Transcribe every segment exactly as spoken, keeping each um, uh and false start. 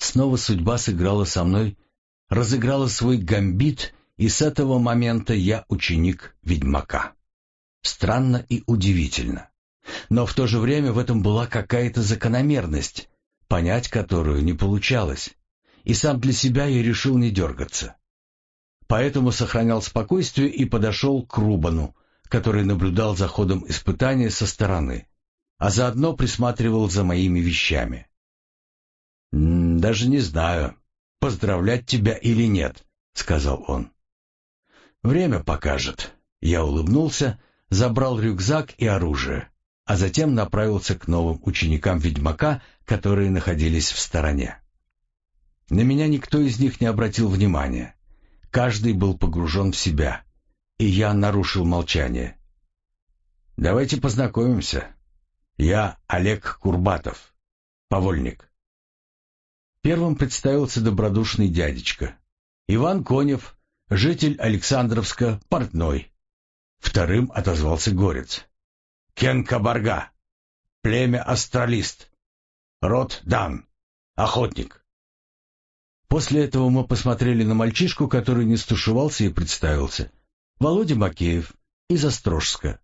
Снова судьба сыграла со мной, разыграла свой гамбит, и с этого момента я ученик ведьмака. Странно и удивительно. Но в то же время в этом была какая-то закономерность, понять которую не получалось, и сам для себя я решил не дергаться. Поэтому сохранял спокойствие и подошел к Рубану, который наблюдал за ходом испытания со стороны, а заодно присматривал за моими вещами. «Даже не знаю, поздравлять тебя или нет», — сказал он. «Время покажет». Я улыбнулся, забрал рюкзак и оружие, а затем направился к новым ученикам ведьмака, которые находились в стороне. На меня никто из них не обратил внимания. Каждый был погружен в себя, и я нарушил молчание. «Давайте познакомимся. Я Олег Курбатов, повольник». Первым представился добродушный дядечка. Иван Конев, житель Александровска, портной. Вторым отозвался горец. Кен Кабарга, племя Астралист, род Дан, охотник. После этого мы посмотрели на мальчишку, который не стушевался и представился. Володя Макеев из Острожска.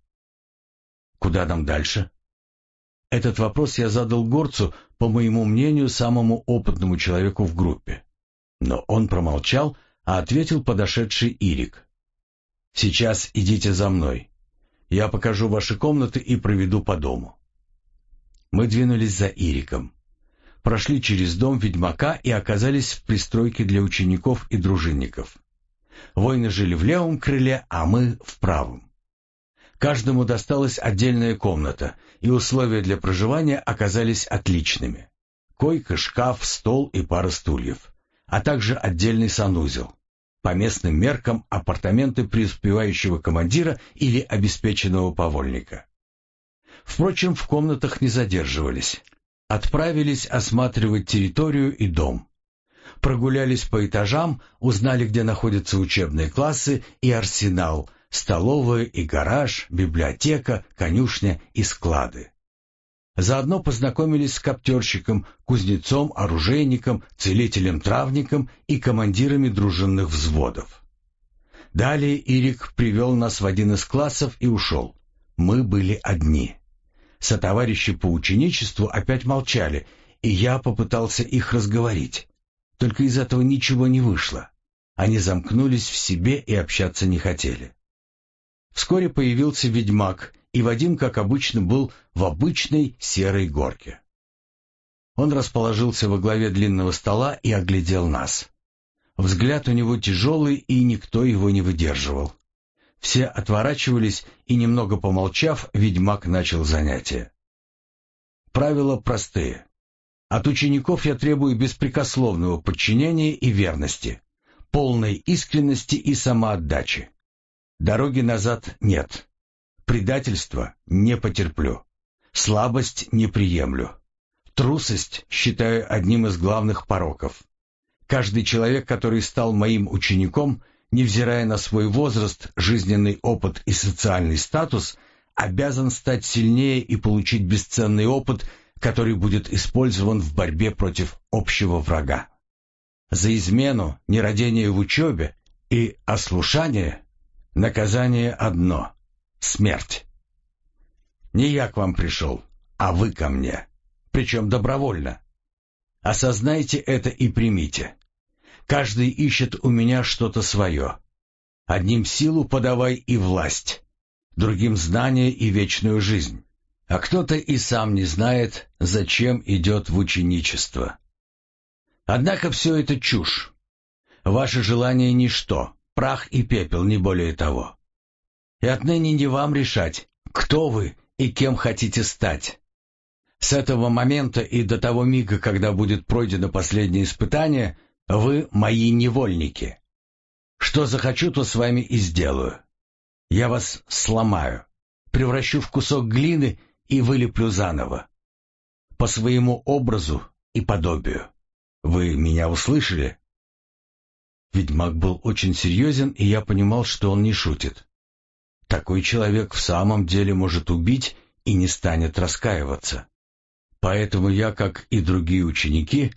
Куда нам дальше? Этот вопрос я задал горцу, по моему мнению, самому опытному человеку в группе. Но он промолчал, а ответил подошедший Ирик. «Сейчас идите за мной. Я покажу ваши комнаты и проведу по дому». Мы двинулись за Ириком. Прошли через дом ведьмака и оказались в пристройке для учеников и дружинников. Воины жили в левом крыле, а мы в правом. Каждому досталась отдельная комната, и условия для проживания оказались отличными. Койка, шкаф, стол и пара стульев, а также отдельный санузел. По местным меркам апартаменты преуспевающего командира или обеспеченного повольника. Впрочем, в комнатах не задерживались. Отправились осматривать территорию и дом. Прогулялись по этажам, узнали, где находятся учебные классы и арсенал, столовая и гараж, библиотека, конюшня и склады. Заодно познакомились с коптерщиком, кузнецом, оружейником, целителем-травником и командирами дружинных взводов. Далее Ирик привел нас в один из классов и ушел. Мы были одни. Сотоварищи по ученичеству опять молчали, и я попытался их разговорить. Только из этого ничего не вышло. Они замкнулись в себе и общаться не хотели. Вскоре появился ведьмак, и Вадим, как обычно, был в обычной серой горке. Он расположился во главе длинного стола и оглядел нас. Взгляд у него тяжелый, и никто его не выдерживал. Все отворачивались, и, немного помолчав, ведьмак начал занятие. Правила простые. От учеников я требую беспрекословного подчинения и верности, полной искренности и самоотдачи. Дороги назад нет. Предательство не потерплю. Слабость не приемлю. Трусость считаю одним из главных пороков. Каждый человек, который стал моим учеником, невзирая на свой возраст, жизненный опыт и социальный статус, обязан стать сильнее и получить бесценный опыт, который будет использован в борьбе против общего врага. За измену, нерадение в учебе и ослушание наказание одно — смерть. Не я к вам пришел, а вы ко мне, причем добровольно. Осознайте это и примите. Каждый ищет у меня что-то свое. Одним силу подавай и власть, другим знание и вечную жизнь, а кто-то и сам не знает, зачем идет в ученичество. Однако все это чушь. Ваше желание — ничто, прах и пепел, не более того. И отныне не вам решать, кто вы и кем хотите стать. С этого момента и до того мига, когда будет пройдено последнее испытание, вы мои невольники. Что захочу, то с вами и сделаю. Я вас сломаю, превращу в кусок глины и вылеплю заново. По своему образу и подобию. Вы меня услышали? Ведьмак был очень серьезен, и я понимал, что он не шутит. Такой человек в самом деле может убить и не станет раскаиваться. Поэтому я, как и другие ученики,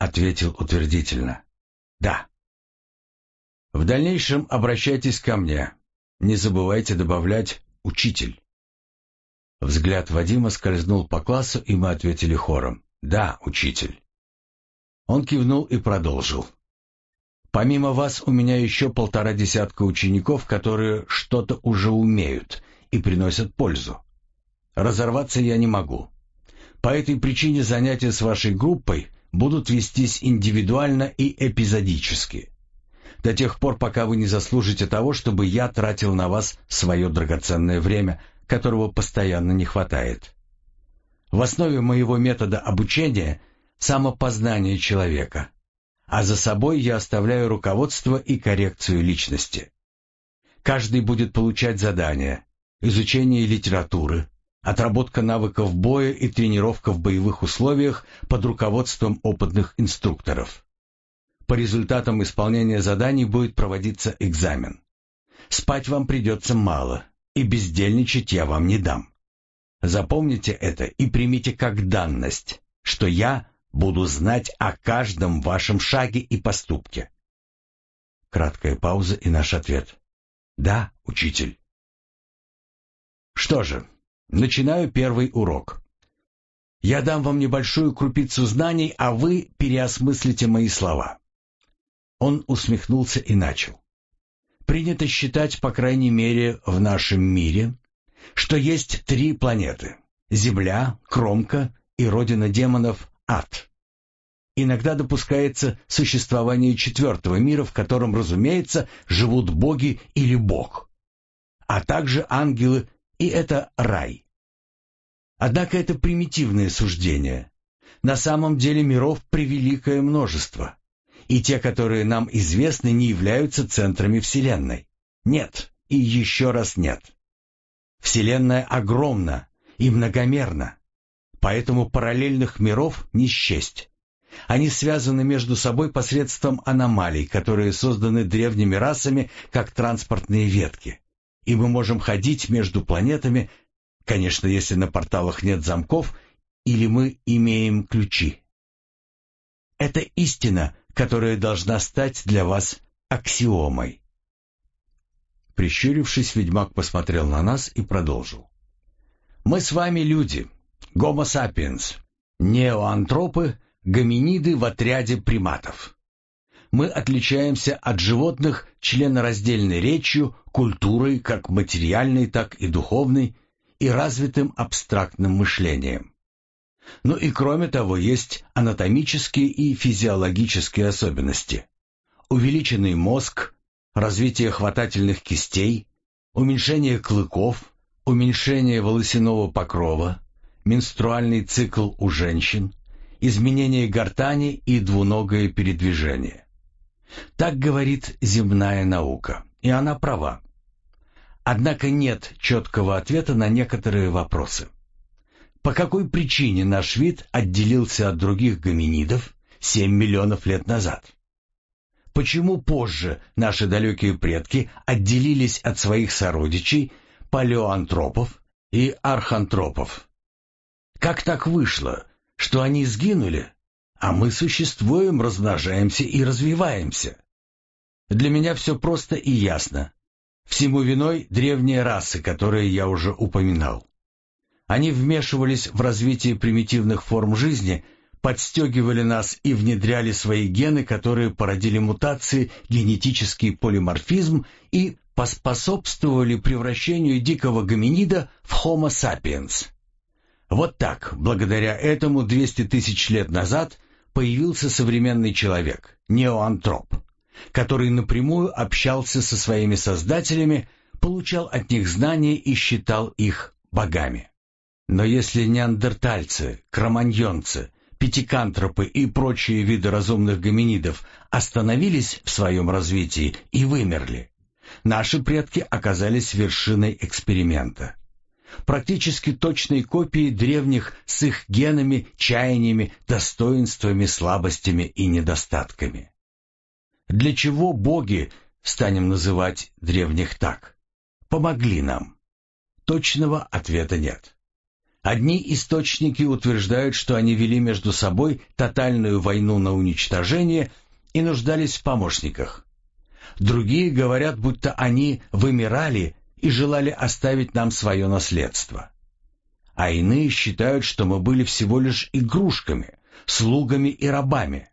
ответил утвердительно. Да. В дальнейшем обращайтесь ко мне. Не забывайте добавлять «учитель». Взгляд Вадима скользнул по классу, и мы ответили хором: «Да, учитель». Он кивнул и продолжил. «Помимо вас у меня еще полтора десятка учеников, которые что-то уже умеют и приносят пользу. Разорваться я не могу. По этой причине занятия с вашей группой будут вестись индивидуально и эпизодически. До тех пор, пока вы не заслужите того, чтобы я тратил на вас свое драгоценное время, которого постоянно не хватает. В основе моего метода обучения самопознание человека, а за собой я оставляю руководство и коррекцию личности. Каждый будет получать задания, изучение литературы, отработка навыков боя и тренировка в боевых условиях под руководством опытных инструкторов. По результатам исполнения заданий будет проводиться экзамен. Спать вам придется мало, и бездельничать я вам не дам. Запомните это и примите как данность, что я буду знать о каждом вашем шаге и поступке». Краткая пауза и наш ответ: «Да, учитель». Что же, начинаю первый урок. Я дам вам небольшую крупицу знаний, а вы переосмыслите мои слова. Он усмехнулся и начал. Принято считать, по крайней мере, в нашем мире, что есть три планеты — Земля, Кромка и родина демонов — Ад. Иногда допускается существование четвертого мира, в котором, разумеется, живут боги или Бог, а также ангелы, и это рай. Однако это примитивное суждение. На самом деле миров превеликое множество, и те, которые нам известны, не являются центрами Вселенной. Нет, и еще раз нет. Вселенная огромна и многомерна, поэтому параллельных миров не счесть. Они связаны между собой посредством аномалий, которые созданы древними расами, как транспортные ветки. И мы можем ходить между планетами, конечно, если на порталах нет замков, или мы имеем ключи. Это истина, которая должна стать для вас аксиомой. Прищурившись, ведьмак посмотрел на нас и продолжил. Мы с вами люди, гомо сапиенс, неоантропы, гоминиды в отряде приматов. Мы отличаемся от животных членораздельной речью, культурой, как материальной, так и духовной, и развитым абстрактным мышлением. Ну и кроме того, есть анатомические и физиологические особенности. Увеличенный мозг, развитие хватательных кистей, уменьшение клыков, уменьшение волосяного покрова, менструальный цикл у женщин, изменение гортани и двуногое передвижение. Так говорит земная наука, и она права. Однако нет четкого ответа на некоторые вопросы. По какой причине наш вид отделился от других гоминидов семь миллионов лет назад? Почему позже наши далекие предки отделились от своих сородичей, палеоантропов и архантропов? Как так вышло, что они сгинули, а мы существуем, размножаемся и развиваемся? Для меня все просто и ясно. Всему виной древние расы, которые я уже упоминал. Они вмешивались в развитие примитивных форм жизни, подстегивали нас и внедряли свои гены, которые породили мутации, генетический полиморфизм и поспособствовали превращению дикого гоминида в Homo sapiens. Вот так, благодаря этому двести тысяч лет назад появился современный человек, неоантроп, который напрямую общался со своими создателями, получал от них знания и считал их богами. Но если неандертальцы, кроманьонцы, пятикантропы и прочие виды разумных гоминидов остановились в своем развитии и вымерли, наши предки оказались вершиной эксперимента. Практически точной копией древних с их генами, чаяниями, достоинствами, слабостями и недостатками. Для чего боги, станем называть древних так, помогли нам? Точного ответа нет. Одни источники утверждают, что они вели между собой тотальную войну на уничтожение и нуждались в помощниках. Другие говорят, будто они вымирали и желали оставить нам свое наследство. А иные считают, что мы были всего лишь игрушками, слугами и рабами.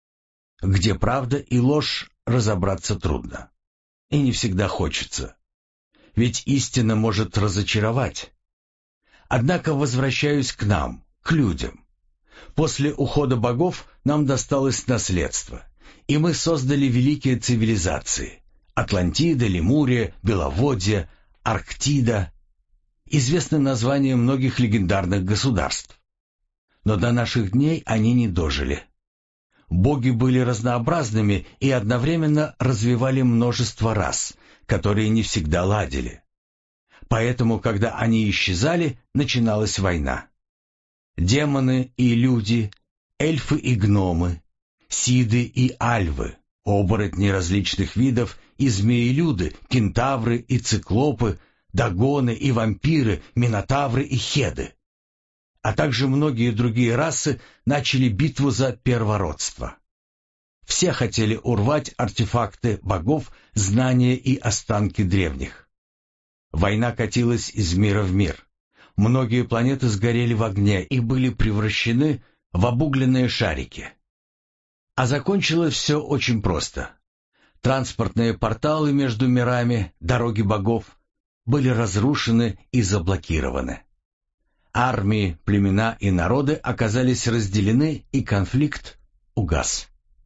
Где правда и ложь, разобраться трудно. И не всегда хочется. Ведь истина может разочаровать. Однако возвращаюсь к нам, к людям. После ухода богов нам досталось наследство, и мы создали великие цивилизации: Атлантида, Лемурия, Беловодье, Арктида, известны названия многих легендарных государств. Но до наших дней они не дожили. Боги были разнообразными и одновременно развивали множество рас, которые не всегда ладили. Поэтому, когда они исчезали, начиналась война. Демоны и люди, эльфы и гномы, сиды и альвы, оборотни различных видов и змеелюды, кентавры и циклопы, дагоны и вампиры, минотавры и хеды. А также многие другие расы начали битву за первородство. Все хотели урвать артефакты богов, знания и останки древних. Война катилась из мира в мир. Многие планеты сгорели в огне и были превращены в обугленные шарики. А закончилось все очень просто. Транспортные порталы между мирами, дороги богов, были разрушены и заблокированы. Армии, племена и народы оказались разделены, и конфликт угас.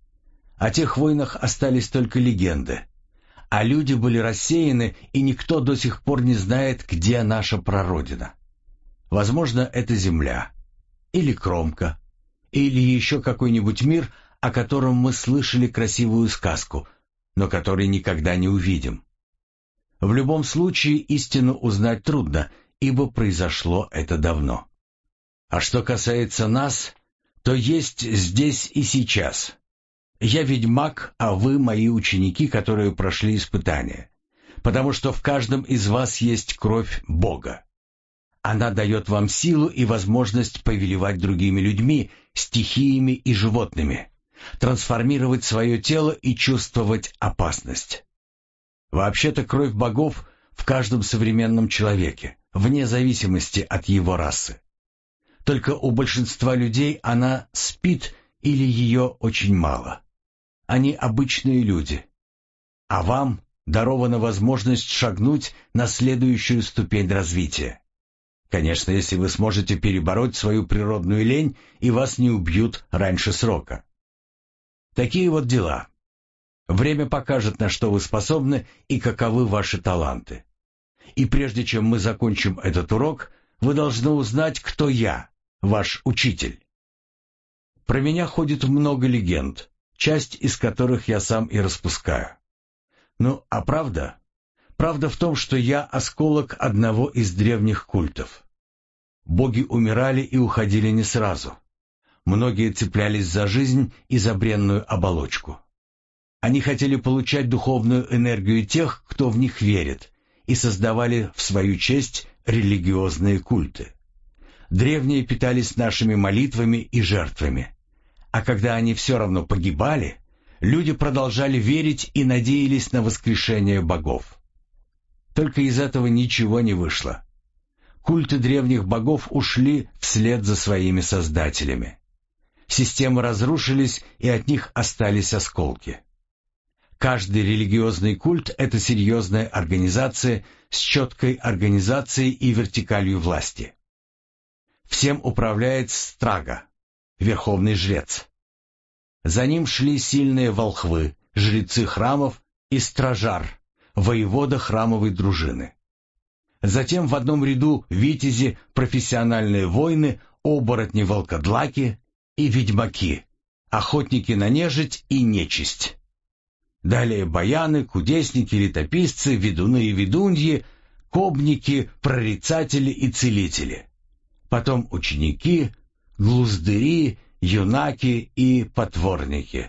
О тех войнах остались только легенды, а люди были рассеяны, и никто до сих пор не знает, где наша прародина. Возможно, это Земля, или Кромка, или еще какой-нибудь мир, о котором мы слышали красивую сказку, но который никогда не увидим. В любом случае истину узнать трудно, ибо произошло это давно. А что касается нас, то есть здесь и сейчас. Я ведьмак, а вы мои ученики, которые прошли испытания, потому что в каждом из вас есть кровь Бога. Она дает вам силу и возможность повелевать другими людьми, стихиями и животными, трансформировать свое тело и чувствовать опасность. Вообще-то кровь богов в каждом современном человеке, вне зависимости от его расы. Только у большинства людей она спит или ее очень мало. Они обычные люди. А вам дарована возможность шагнуть на следующую ступень развития. Конечно, если вы сможете перебороть свою природную лень и вас не убьют раньше срока. Такие вот дела. Время покажет, на что вы способны и каковы ваши таланты. И прежде чем мы закончим этот урок, вы должны узнать, кто я, ваш учитель. Про меня ходит много легенд, часть из которых я сам и распускаю. Ну, а правда? Правда в том, что я осколок одного из древних культов. Боги умирали и уходили не сразу. Многие цеплялись за жизнь и за бренную оболочку. Они хотели получать духовную энергию тех, кто в них верит, и создавали в свою честь религиозные культы. Древние питались нашими молитвами и жертвами. А когда они все равно погибали, люди продолжали верить и надеялись на воскрешение богов. Только из этого ничего не вышло. Культы древних богов ушли вслед за своими создателями. Системы разрушились, и от них остались осколки. Каждый религиозный культ – это серьезная организация с четкой организацией и вертикалью власти. Всем управляет Страга, верховный жрец. За ним шли сильные волхвы, жрецы храмов и стражар, воевода храмовой дружины. Затем в одном ряду витязи, профессиональные воины, оборотни-волкодлаки и ведьмаки, охотники на нежить и нечисть. Далее баяны, кудесники, летописцы, ведуны и ведуньи, кобники, прорицатели и целители. Потом ученики, глуздыри, юнаки и потворники.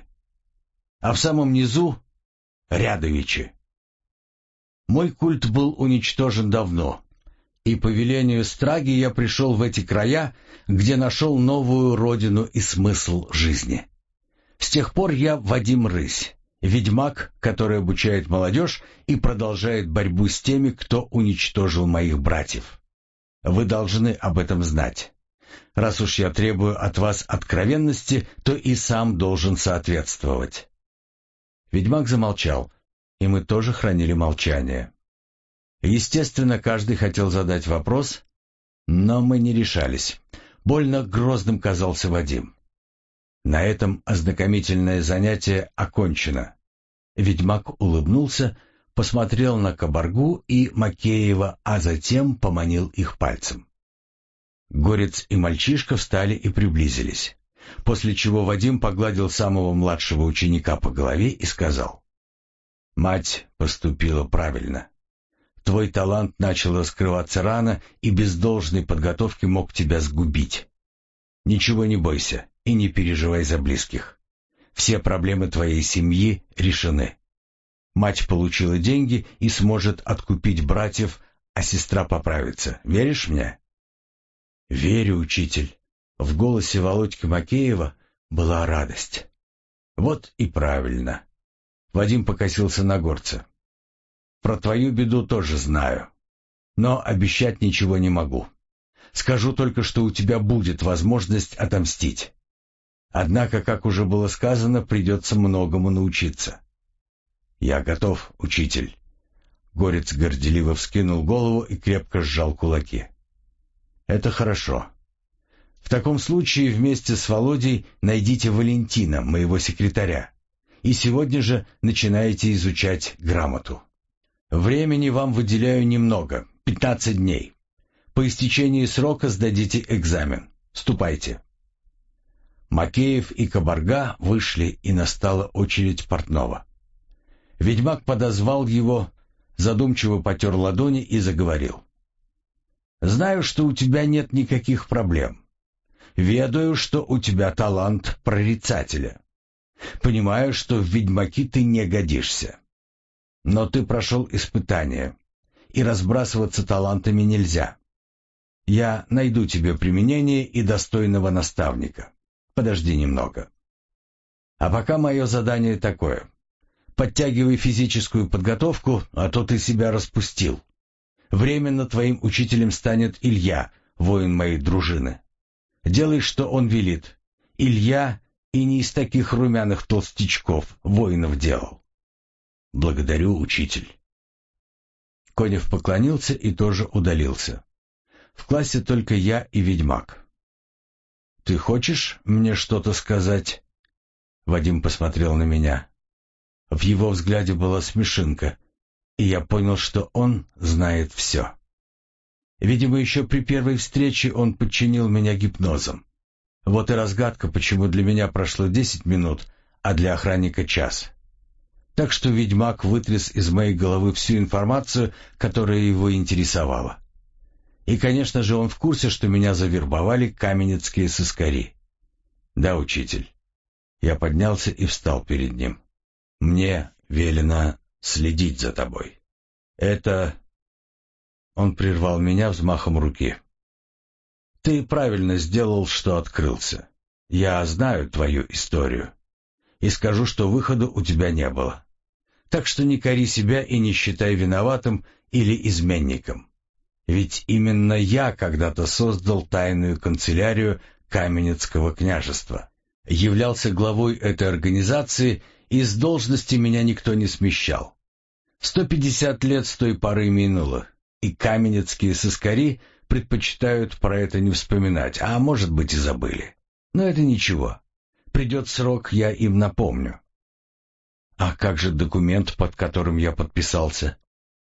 А в самом низу — рядовичи. Мой культ был уничтожен давно, И по велению Страги я пришел в эти края, где нашел новую родину и смысл жизни. С тех пор я Вадим Рысь, ведьмак, который обучает молодежь и продолжает борьбу с теми, кто уничтожил моих братьев. Вы должны об этом знать. Раз уж я требую от вас откровенности, то и сам должен соответствовать». Ведьмак замолчал, и мы тоже хранили молчание. Естественно, каждый хотел задать вопрос, но мы не решались. Больно грозным казался Вадим. На этом ознакомительное занятие окончено. Ведьмак улыбнулся, посмотрел на Кабаргу и Макеева, а затем поманил их пальцем. Горец и мальчишка встали и приблизились, после чего Вадим погладил самого младшего ученика по голове и сказал: «Мать поступила правильно. Твой талант начал раскрываться рано и без должной подготовки мог тебя сгубить. Ничего не бойся и не переживай за близких. Все проблемы твоей семьи решены. Мать получила деньги и сможет откупить братьев, а сестра поправится. Веришь мне?» «Верю, учитель». В голосе Володьки Макеева была радость. «Вот и правильно». Вадим покосился на горца. «Про твою беду тоже знаю, но обещать ничего не могу. Скажу только, что у тебя будет возможность отомстить. Однако, как уже было сказано, придется многому научиться». «Я готов, учитель». Горец горделиво вскинул голову и крепко сжал кулаки. «Это хорошо. В таком случае вместе с Володей найдите Валентина, моего секретаря, и сегодня же начинаете изучать грамоту. Времени вам выделяю немного, пятнадцать дней. По истечении срока сдадите экзамен. Ступайте». Макеев и Кабарга вышли, и настала очередь Портнова. Ведьмак подозвал его, задумчиво потер ладони и заговорил. «Знаю, что у тебя нет никаких проблем. Ведаю, что у тебя талант прорицателя. Понимаю, что в ведьмаки ты не годишься. Но ты прошел испытание, и разбрасываться талантами нельзя. Я найду тебе применение и достойного наставника. Подожди немного. А пока мое задание такое. Подтягивай физическую подготовку, а то ты себя распустил. Временно твоим учителем станет Илья, воин моей дружины. Делай, что он велит. Илья и не из таких румяных толстячков воинов делал». «Благодарю, учитель». Конев поклонился и тоже удалился. В классе только я и ведьмак. «Ты хочешь мне что-то сказать?» Вадим посмотрел на меня. В его взгляде была смешинка, и я понял, что он знает все. Видимо, еще при первой встрече он подчинил меня гипнозом. Вот и разгадка, почему для меня прошло десять минут, а для охранника час. Так что ведьмак вытряс из моей головы всю информацию, которая его интересовала. И, конечно же, он в курсе, что меня завербовали каменецкие сыскари. «Да, учитель». Я поднялся и встал перед ним. «Мне велено следить за тобой. Это...» Он прервал меня взмахом руки. «Ты правильно сделал, что открылся. Я знаю твою историю. И скажу, что выхода у тебя не было. Так что не кори себя и не считай виноватым или изменником. Ведь именно я когда-то создал тайную канцелярию Каменецкого княжества. Являлся главой этой организации, и с должности меня никто не смещал. Сто пятьдесят лет с той поры минуло, и каменецкие сыскари предпочитают про это не вспоминать, а может быть и забыли. Но это ничего. Придет срок, я им напомню». «А как же документ, под которым я подписался?»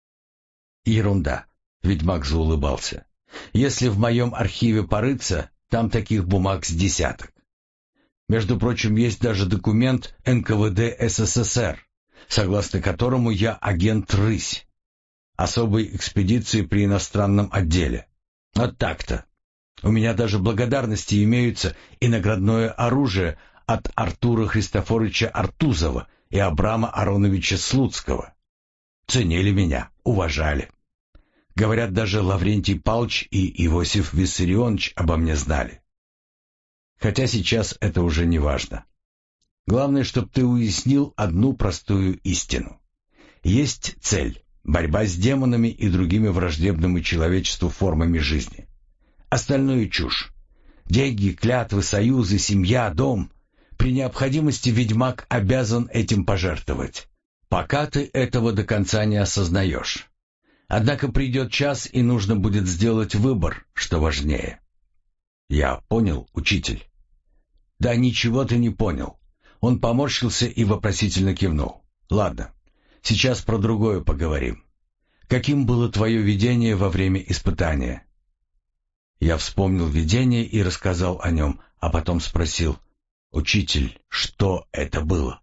«Ерунда», — ведьмак заулыбался. «Если в моем архиве порыться, там таких бумаг с десяток. Между прочим, есть даже документ эн ка вэ дэ эс эс эс эр, согласно которому я агент Рысь, особой экспедиции при иностранном отделе. Вот так-то. У меня даже благодарности имеются и наградное оружие от Артура Христофоровича Артузова и Абрама Ароновича Слуцкого. Ценили меня, уважали. Говорят, даже Лаврентий Палч и Иосиф Виссарионович обо мне знали. Хотя сейчас это уже не важно. Главное, чтобы ты уяснил одну простую истину. Есть цель – борьба с демонами и другими враждебными человечеству формами жизни. Остальное чушь. Деньги, клятвы, союзы, семья, дом. При необходимости ведьмак обязан этим пожертвовать, пока ты этого до конца не осознаешь. Однако придет час, и нужно будет сделать выбор, что важнее. Я понял, учитель. Да ничего ты не понял. Он поморщился и вопросительно кивнул. Ладно, сейчас про другое поговорим. Каким было твое видение во время испытания? Я вспомнил видение и рассказал о нем, а потом спросил: «Учитель, что это было?»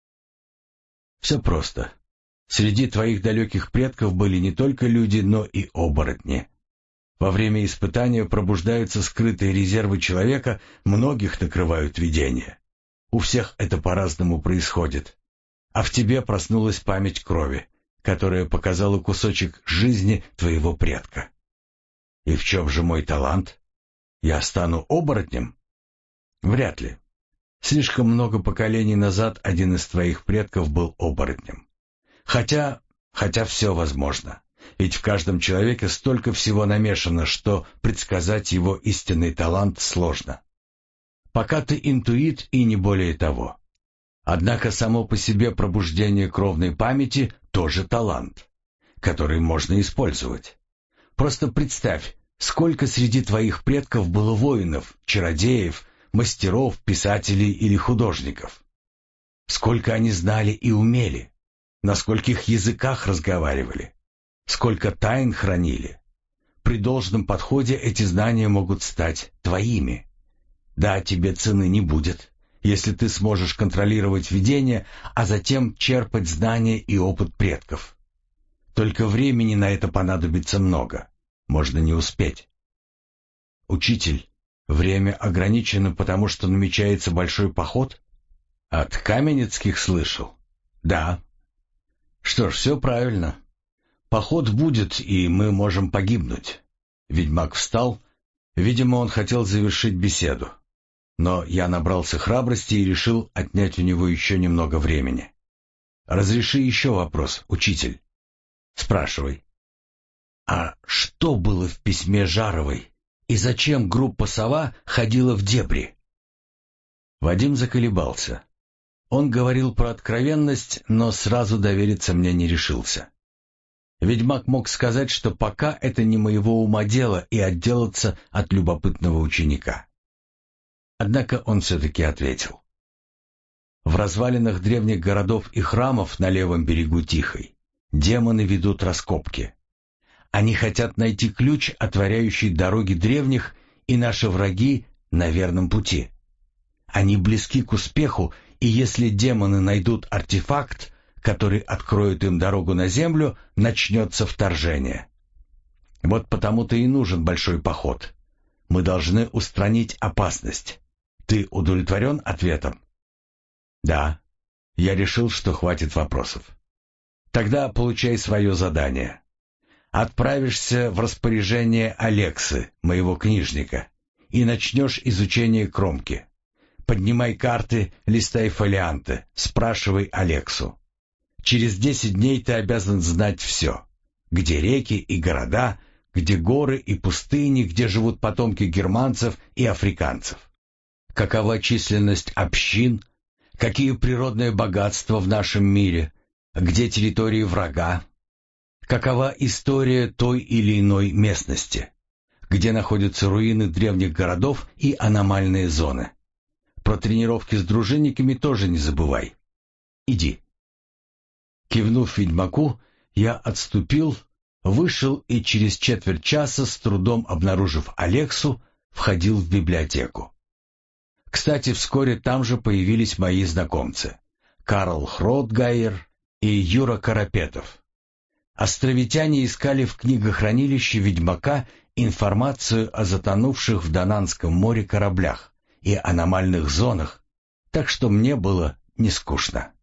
«Все просто. Среди твоих далеких предков были не только люди, но и оборотни. Во время испытания пробуждаются скрытые резервы человека, многих накрывают видения. У всех это по-разному происходит. А в тебе проснулась память крови, которая показала кусочек жизни твоего предка. И в чем же мой талант? Я стану оборотнем? Вряд ли. Слишком много поколений назад один из твоих предков был оборотнем. Хотя, хотя все возможно. Ведь в каждом человеке столько всего намешано, что предсказать его истинный талант сложно. Пока ты интуит и не более того. Однако само по себе пробуждение кровной памяти тоже талант, который можно использовать. Просто представь, сколько среди твоих предков было воинов, чародеев, мастеров, писателей или художников. Сколько они знали и умели, на скольких языках разговаривали, сколько тайн хранили. При должном подходе эти знания могут стать твоими. Да, тебе цены не будет, если ты сможешь контролировать видение, а затем черпать знания и опыт предков. Только времени на это понадобится много. Можно не успеть. Учитель, время ограничено, потому что намечается большой поход? От Каменецких слышал? Да. Что ж, все правильно. Поход будет, и мы можем погибнуть. Ведьмак встал. Видимо, он хотел завершить беседу. Но я набрался храбрости и решил отнять у него еще немного времени. Разреши еще вопрос, учитель. Спрашивай. А что было в письме Жаровой? И зачем группа «Сова» ходила в дебри? Вадим заколебался. Он говорил про откровенность, но сразу довериться мне не решился. Ведьмак мог сказать, что пока это не моего ума дело, и отделаться от любопытного ученика. Однако он все-таки ответил. В развалинах древних городов и храмов на левом берегу Тихой демоны ведут раскопки. Они хотят найти ключ, отворяющий дороги древних, и наши враги на верном пути. Они близки к успеху, и если демоны найдут артефакт, который откроет им дорогу на землю, начнется вторжение. Вот потому-то и нужен большой поход. Мы должны устранить опасность. Ты удовлетворен ответом? Да. Я решил, что хватит вопросов. Тогда получай свое задание. Отправишься в распоряжение Алексы, моего книжника, и начнешь изучение кромки. Поднимай карты, листай фолианты, спрашивай Алексу. Через десять дней ты обязан знать все. Где реки и города, где горы и пустыни, где живут потомки германцев и африканцев. Какова численность общин, какие природные богатства в нашем мире, где территории врага. Какова история той или иной местности, где находятся руины древних городов и аномальные зоны. Про тренировки с дружинниками тоже не забывай. Иди. Кивнув ведьмаку, я отступил, вышел и через четверть часа, с трудом обнаружив Алексу, входил в библиотеку. Кстати, вскоре там же появились мои знакомцы — Карл Хротгайер и Юра Карапетов. Островитяне искали в книгохранилище ведьмака информацию о затонувших в Донанском море кораблях и аномальных зонах, так что мне было не скучно.